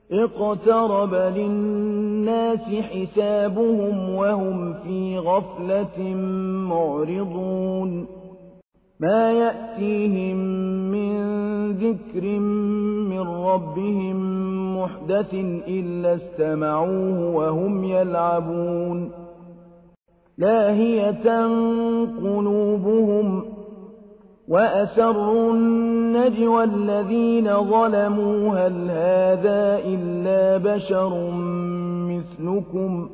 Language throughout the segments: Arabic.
اقترب للناس حسابهم وهم في غفلة معرضون ما يأتيهم من ذكر من ربهم محدث إلا استمعوه وهم يلعبون لاهية قلوبهم وأسروا النجوى الذين ظلموا هل هذا إلا بشر مثلكم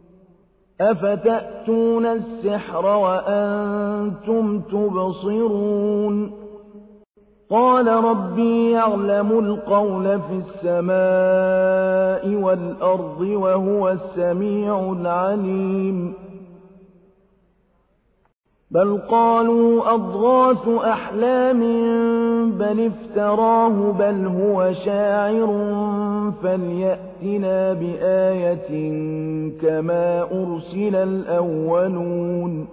أفتأتون السحر وأنتم تبصرون قال ربي يعلم القول في السماء والأرض وهو السميع العليم بل قالوا أضغاث أحلام بل افتراه بل هو شاعر فليأتنا بآية كما أرسل الأولون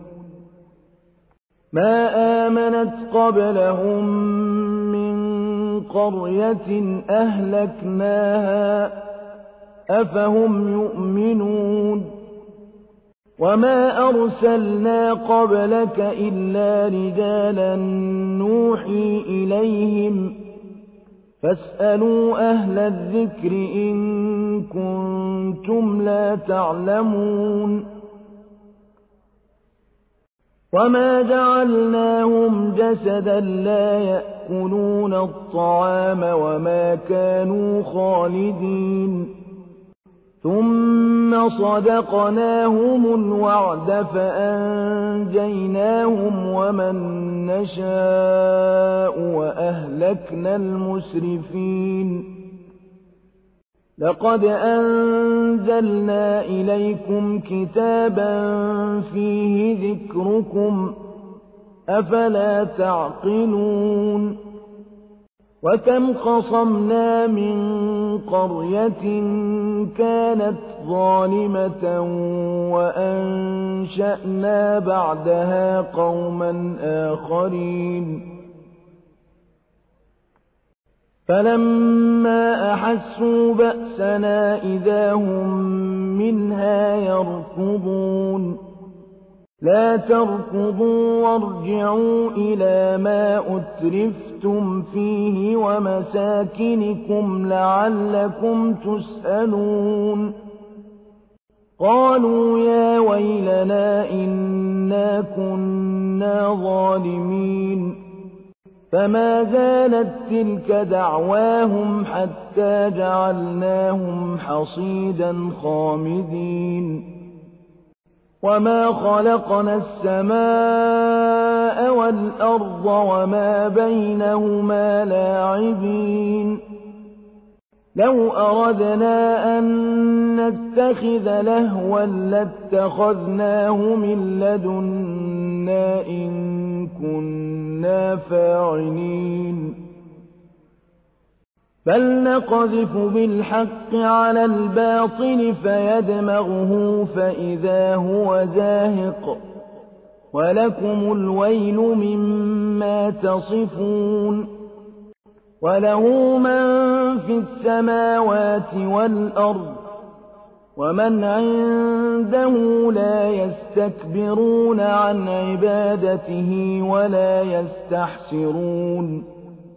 ما آمنت قبلهم من قرية أهلكناها أفهم يؤمنون وما أرسلنا قبلك إلا رجالا نوحي إليهم فاسألوا أهل الذكر إن كنتم لا تعلمون وما جعلناهم جسدا لا يأكلون الطعام وما كانوا خالدين ثم صدقناهم الوعد فأنجيناهم ومن نشاء وأهلكنا المسرفين لقد أنزلنا إليكم كتابا فيه ذكركم أفلا تعقلون وكم قصمنا من قرية كانت ظالمة وأنشأنا بعدها قوما آخرين فلما أحسوا بأسنا إذا هم منها يركضون لا تركضوا وارجعوا إلى ما أترفتم فيه ومساكنكم لعلكم تسألون قالوا يا ويلنا إنا كنا ظالمين فما زالت تلك دعواهم حتى جعلناهم حصيدا خامدين وما خلقنا السماء والأرض وما بينهما لاعبين لو أردنا أن نتخذ لهوا لاتخذناه من لدنا إن كنا فاعلين بل نقذف بالحق على الباطل فيدمغه فإذا هو زاهق ولكم الويل مما تصفون وله من في السماوات والأرض ومن عنده لا يستكبرون عن عبادته ولا يستحسرون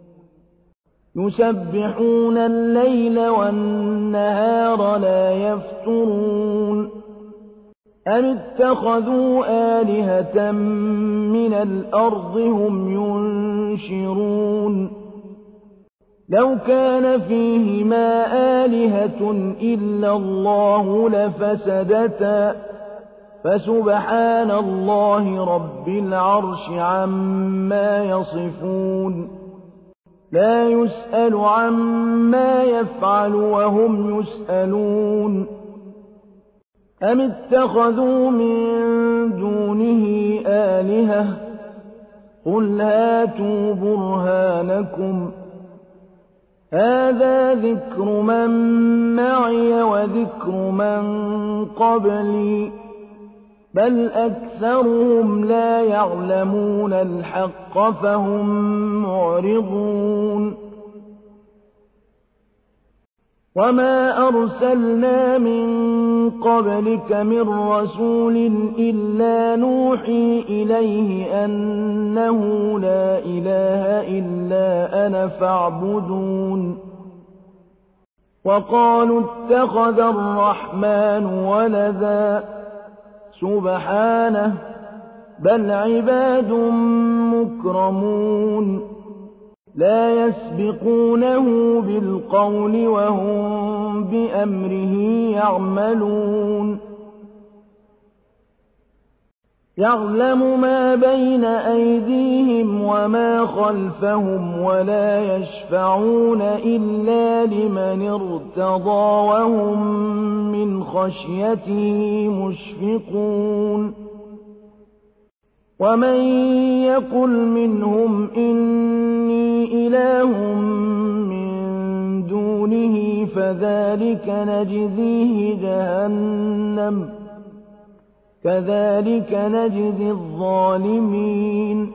يسبحون الليل والنهار لا يفترون أم اتخذوا آلهة من الأرض هم ينشرون لو كان فيهما آلهة إلا الله لفسدتا فسبحان الله رب العرش عما يصفون لا يسأل عما يفعل وهم يسألون أم اتخذوا من دونه آلهة قل هاتوا برهانكم هذا ذكر من معي وذكر من قبلي بل أكثرهم لا يعلمون الحق فهم معرضون وما أرسلنا من قبلك من رسول إلا نوحي إليه أنه لا إله إلا أنا فاعبدون وقالوا اتخذ الرحمن ولدا سبحانه بل عباد مكرمون لا يسبقونه بالقول وهم بأمره يعملون يعلم ما بين أيديهم وما خلفهم ولا يشفعون إلا لمن ارتضى وهم من خشيته مشفقون ومن يقل منهم إني إله من دونه فذلك نجزيه جهنم كذلك نجزي الظالمين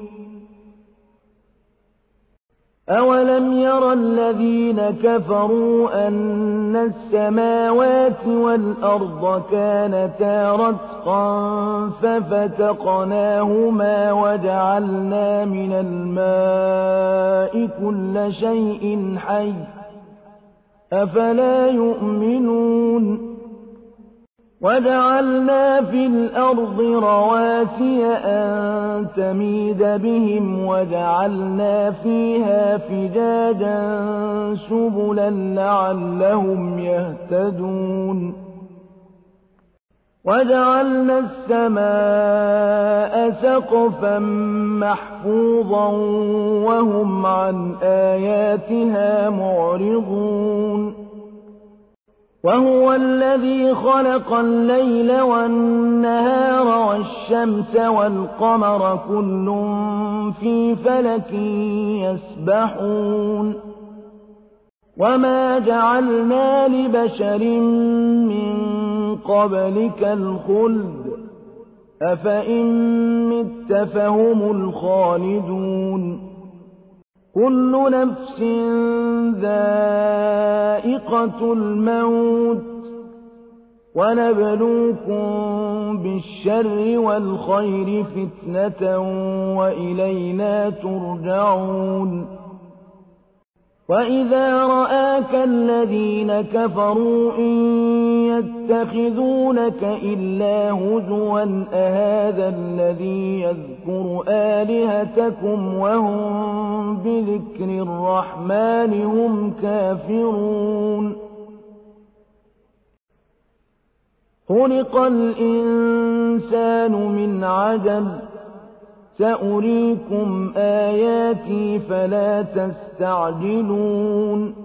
أولم ير الذين كفروا أن السماوات والأرض كانتا رتقا ففتقناهما وجعلنا من الماء كل شيء حي أفلا يؤمنون وجعلنا في الأرض رواسي أن تميد بهم وجعلنا فيها فجاجا سبلا لعلهم يهتدون وجعلنا السماء سقفا محفوظا وهم عن آياتها معرضون وهو الذي خلق الليل والنهار والشمس والقمر كل في فلك يسبحون وما جعلنا لبشر من قبلك الخلد أفإن مت فهم الخالدون كل نفس ذائقة الموت ونبلوكم بالشر والخير فتنة وإلينا ترجعون وإذا رآك الذين كفروا إن يتخذونك إلا هزوا أهذا الذي يذكر آلهتكم وهم بذكر الرحمن هم كافرون خلق الإنسان من عجل سأريكم آياتي فلا تستعجلون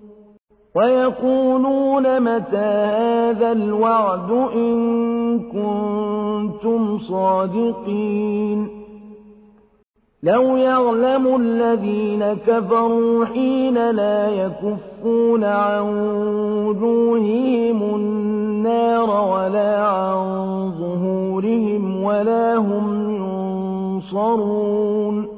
ويقولون متى هذا الوعد إن كنتم صادقين لو يعلم الذين كفروا حين لا يكفون عن وجوههم النار ولا عن ظهورهم ولا هم ينصرون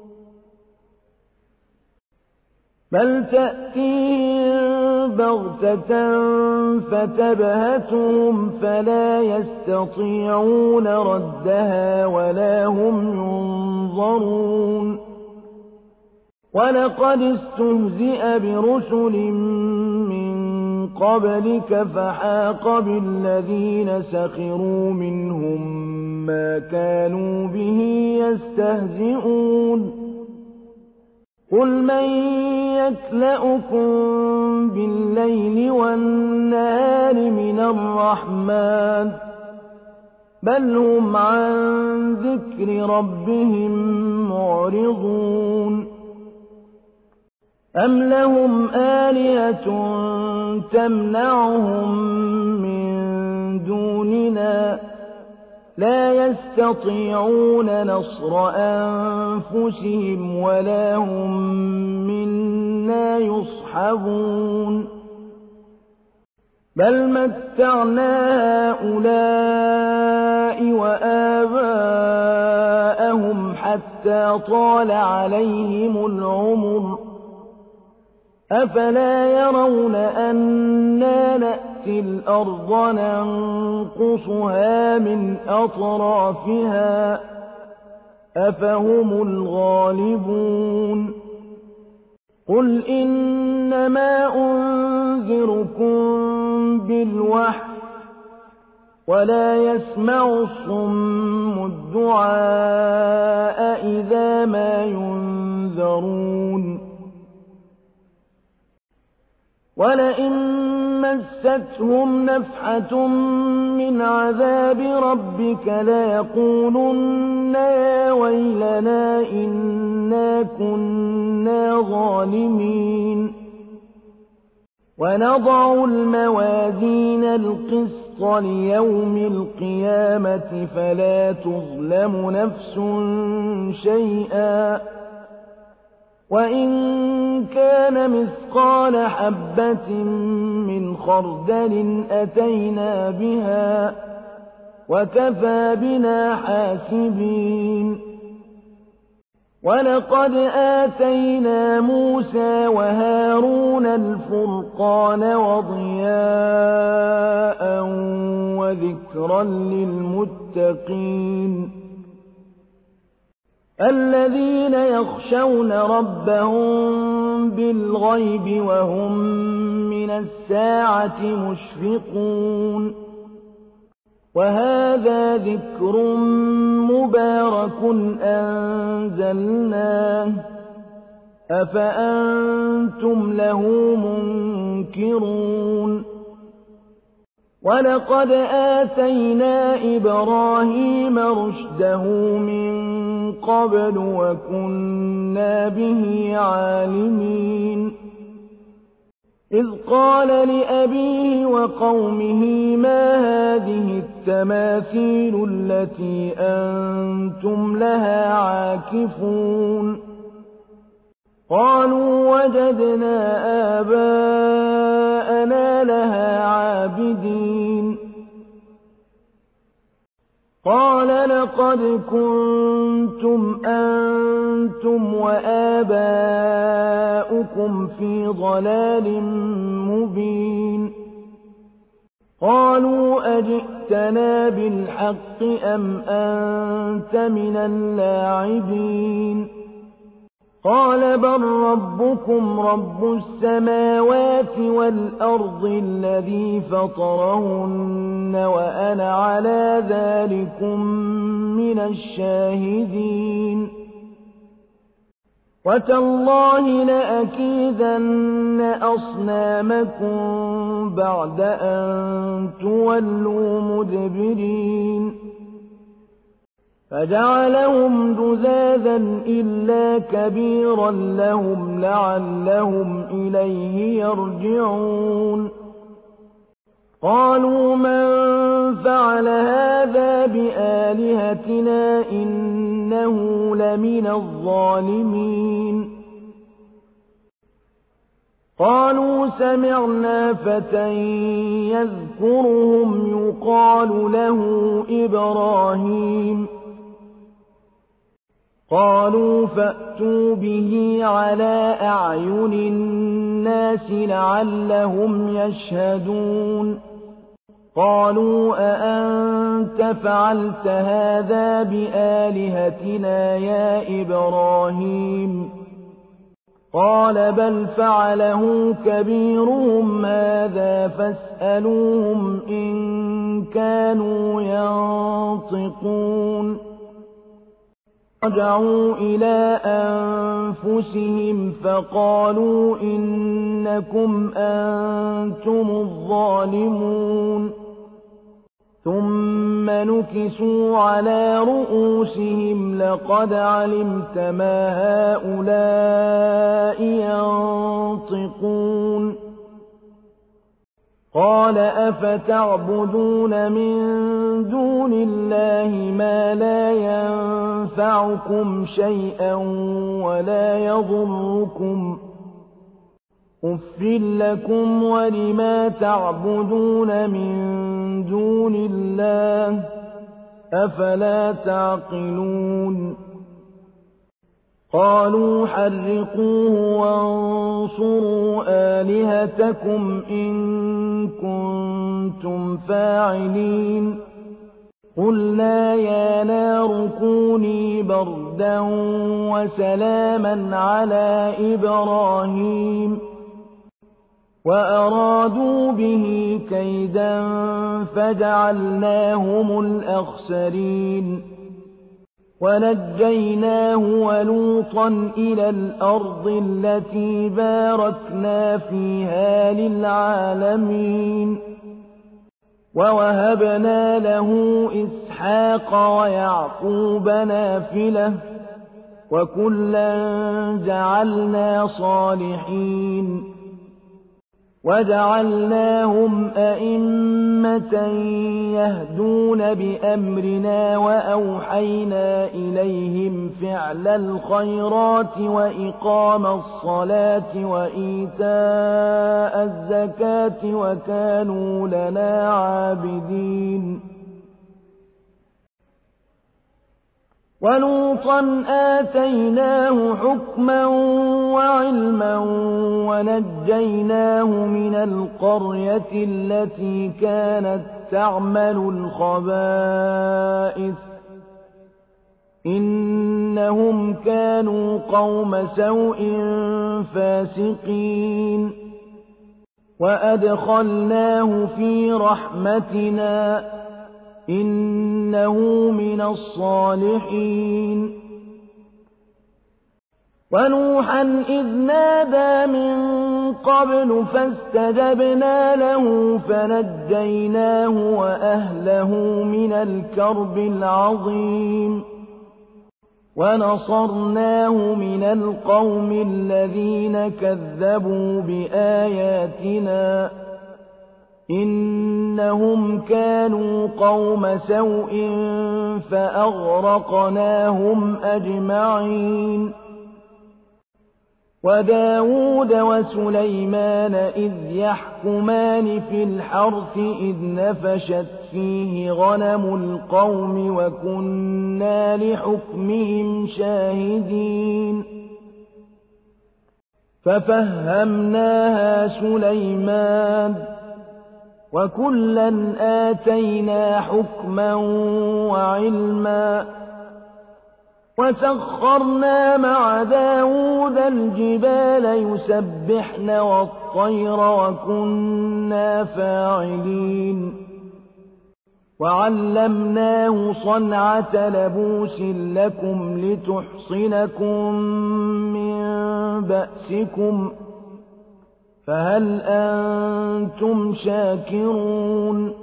بل تأتيهم بغتة فتبهتهم فلا يستطيعون ردها ولا هم ينظرون ولقد استهزئ برسل من قبلك فحاق بالذين سخروا منهم ما كانوا به يستهزئون قل من يكلؤكم بالليل والنهار من الرحمن بل هم عن ذكر ربهم معرضون أم لهم آلهة تمنعهم من دوننا لا يستطيعون نصر أنفسهم ولا هم منا يصحبون بل متعنا هؤلاء وآباءهم حتى طال عليهم العمر أفلا يرون أنا نأتي الأرض ننقصها من أطرافها أفهم الغالبون قل إنما أنذركم بالوحي ولا يسمع الصم الدعاء إذا ما ينذرون ولئن مستهم نفحة من عذاب ربك ليقولن يا ويلنا إنا كنا ظالمين ونضع الموازين القسط ليوم القيامة فلا تظلم نفس شيئا وإن كان مثقال حبة من خردل أتينا بها وكفى بنا حاسبين ولقد آتينا موسى وهارون الفرقان وضياء وذكرا للمتقين الذين يخشون ربهم بالغيب وهم من الساعة مشفقون وهذا ذكر مبارك أنزلناه أفأنتم له منكرون ولقد آتينا إبراهيم رشده من قبل وكنا به عالمين إذ قال لأبيه وقومه ما هذه التماثيل التي أنتم لها عاكفون قالوا وجدنا آباءنا لها عابدين قال لقد كنتم أنتم وآباؤكم في ضلال مبين قالوا أجئتنا بالحق أم أنت من اللاعبين قال بل ربكم رب السماوات والأرض الذي فطرهن وأنا على ذلكم من الشاهدين وتالله لأكيدن أصنامكم بعد أن تولوا مدبرين فجعلهم جذاذا إلا كبيرا لهم لعلهم إليه يرجعون قالوا من فعل هذا بآلهتنا إنه لمن الظالمين قالوا سمعنا فتى يذكرهم يقال له إبراهيم قالوا فأتوا به على أعين الناس لعلهم يشهدون قالوا أأنت فعلت هذا بآلهتنا يا إبراهيم قال بل فعله كبيرهم هذا فاسألوهم إن كانوا ينطقون رجعوا إلى أنفسهم فقالوا إنكم أنتم الظالمون ثم نكسوا على رؤوسهم لقد علمت ما هؤلاء ينطقون قال أفتعبدون من دون الله ما لا ينفعكم شيئا ولا يضركم أف لكم ولما تعبدون من دون الله أفلا تعقلون قالوا حرقوه وانصروا آلهتكم إن كنتم فاعلين قلنا يا نار كوني بردا وسلاما على إبراهيم وأرادوا به كيدا فجعلناهم الأخسرين ونجيناه ولوطا إلى الأرض التي باركنا فيها للعالمين ووهبنا له إسحاق ويعقوب نافلة وكلا جعلنا صالحين وجعلناهم أئمة يهدون بأمرنا وأوحينا إليهم فعل الخيرات وإقام الصلاة وإيتاء الزكاة وكانوا لنا عابدين ولوطا آتيناه حكما وعلما ونجيناه من القرية التي كانت تعمل الخبائث إنهم كانوا قوم سوء فاسقين وأدخلناه في رحمتنا إنه من الصالحين ونوحا إذ نادى من قبل فاستجبنا له فنجيناه وأهله من الكرب العظيم ونصرناه من القوم الذين كذبوا بآياتنا إنهم كانوا قوم سوء فأغرقناهم أجمعين وداود وسليمان إذ يحكمان في الحرث إذ نفشت فيه غنم القوم وكنا لحكمهم شاهدين ففهمناها سليمان وكلا آتينا حكما وعلما وسخرنا مع داود الجبال يسبحن والطير وكنا فاعلين وعلمناه صنعة لبوس لكم لتحصنكم من بأسكم فهل أنتم شاكرون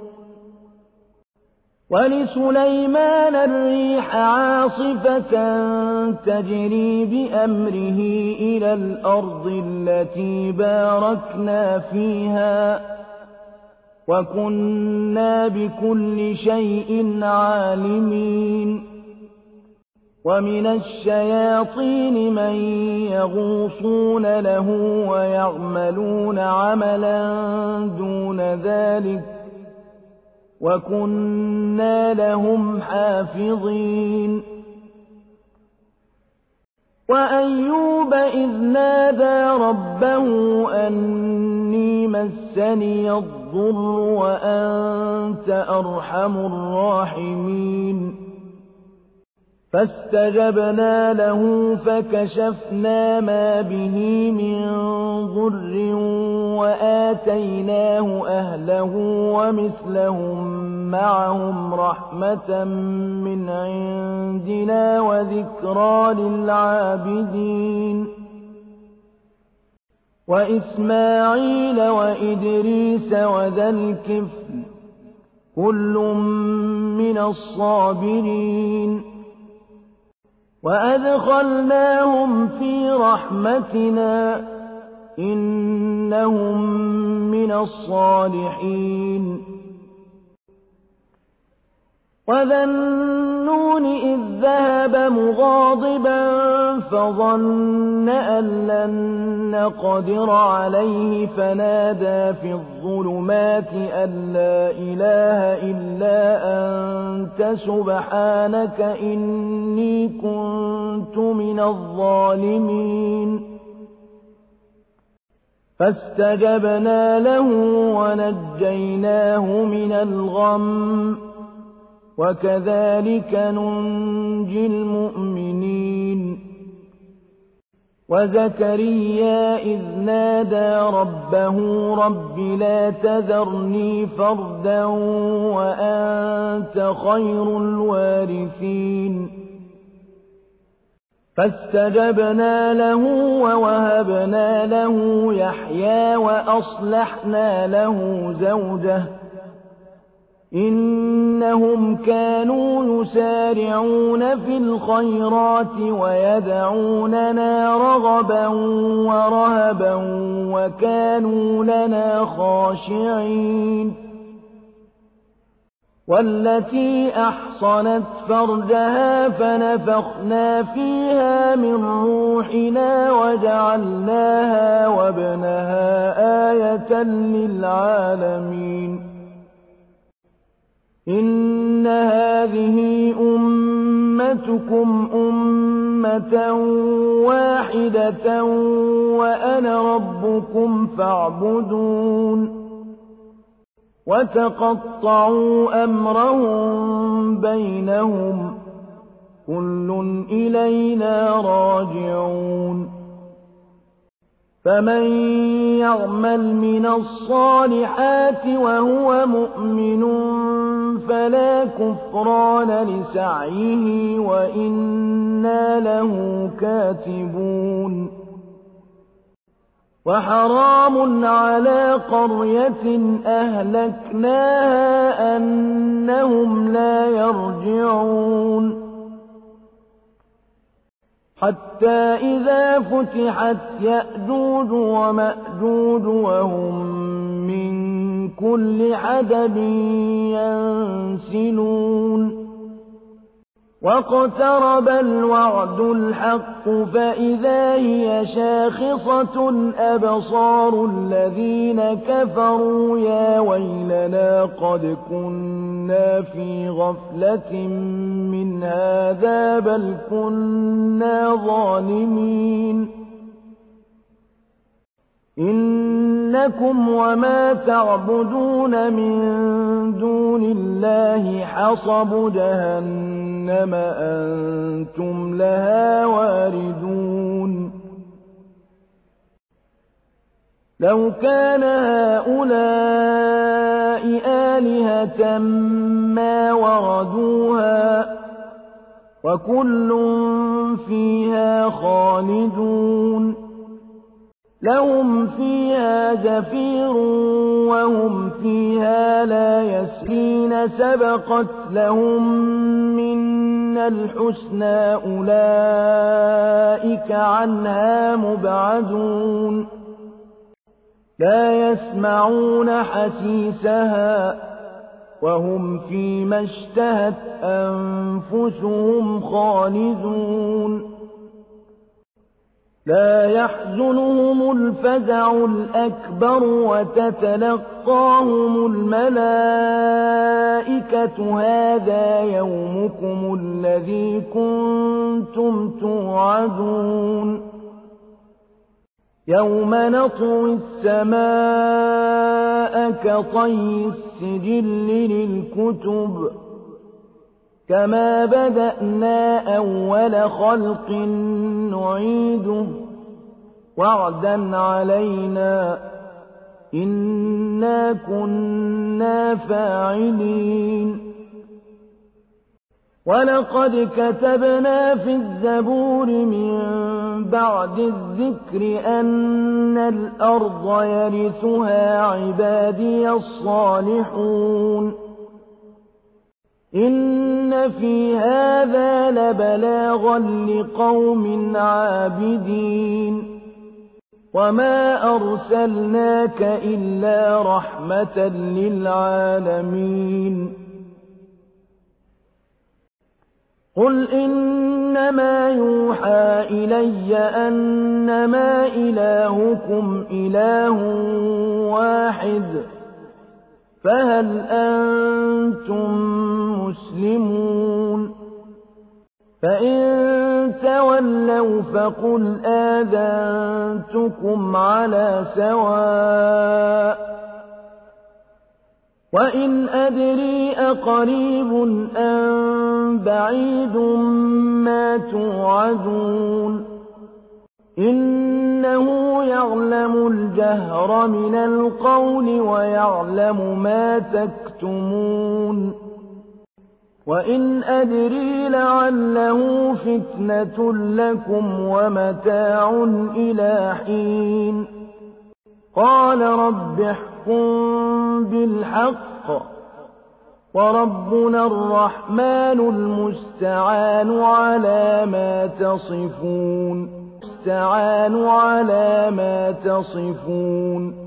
ولسليمان الريح عاصفة تجري بأمره إلى الأرض التي باركنا فيها وكنا بكل شيء عالمين ومن الشياطين من يغوصون له ويعملون عملا دون ذلك وكنا لهم حافظين وأيوب إذ نادى ربه أني مسني الضر وأنت أرحم الراحمين فاستجبنا له فكشفنا ما به من ضر وآتيناه أهله ومثلهم معهم رحمة من عندنا وذكرى للعابدين وإسماعيل وإدريس وذا الكفل كل من الصابرين وأدخلناهم في رحمتنا إنهم من الصالحين وذا النون إذ ذهب مغاضبا فظن أن لن نقدر عليه فنادى في الظلمات أن لا إله إلا أنت سبحانك إني كنت من الظالمين فاستجبنا له ونجيناه من الغم وكذلك ننجي المؤمنين وزكريا إذ نادى ربه رب لا تذرني فردا وأنت خير الوارثين فاستجبنا له ووهبنا له يحيى وأصلحنا له زوجه إنهم كانوا يسارعون في الخيرات ويدعوننا رغبا ورهبا وكانوا لنا خاشعين والتي أحصنت فرجها فنفخنا فيها من روحنا وجعلناها وابنها آية للعالمين إن هذه أمتكم أمة واحدة وأنا ربكم فاعبدون وتقطعوا أمرهم بينهم كل إلينا راجعون فمن يعمل من الصالحات وهو مؤمن فلا كفران لسعيه وإنا له كاتبون وحرام على قرية أهلكناها أنهم لا يرجعون حتى إذا فتحت يأجوج ومأجوج وهم من كل حدب ينسلون واقترب الوعد الحق فإذا هي شاخصة أبصار الذين كفروا يا ويلنا قد كنا في غفلة من هذا بل كنا ظالمين إنكم وما تعبدون من دون الله حصب جهنم أنتم لها واردون لو كان هؤلاء آلهة ما وردوها وكل فيها خالدون لهم فيها زفير وهم فيها لا يسرين سبقت لهم منا الحسنى أولئك عنها مبعدون لا يسمعون حسيسها وهم فيما اشتهت أنفسهم خالدون لا يحزنهم الفزع الأكبر وتتلقاهم الملائكة هذا يومكم الذي كنتم توعدون يوم نطوي السماء كطي السجل للكتب كما بدأنا أول خلق نعيده وعدا علينا إنا كنا فاعلين ولقد كتبنا في الزبور من بعد الذكر أن الأرض يرثها عبادي الصالحون إن في هذا لبلاغا لقوم عابدين وما أرسلناك إلا رحمة للعالمين قُلْ إِنَّمَا يُوحَىٰ إِلَيَّ أَنَّمَا إِلَٰهُكُمْ إِلَٰهٌ وَاحِدٌ فَهَلْ أَنتُم مُّسْلِمُونَ فَإِن تَوَلَّوْا فَقُلْ آذَنتُكُمْ عَلَىٰ سَوَاءٍ وَإِنْ أَدْرِي أَقَرِيبٌ أَم بَعِيدٌ مَّا تُوعَدُونَ إِنَّهُ يَعْلَمُ الْجَهْرَ مِنَ الْقَوْلِ وَيَعْلَمُ مَا تَكْتُمُونَ وَإِنْ أَدْرِي لَعَلَّهُ فِتْنَةٌ لَّكُمْ وَمَتَاعٌ إِلَىٰ حِينٍ قَالَ رَبِّ احْكُم بِالْحَقِّ وَرَبُّنَا الرَّحْمَٰنُ الْمُسْتَعَانُ عَلَىٰ مَا تَصِفُونَ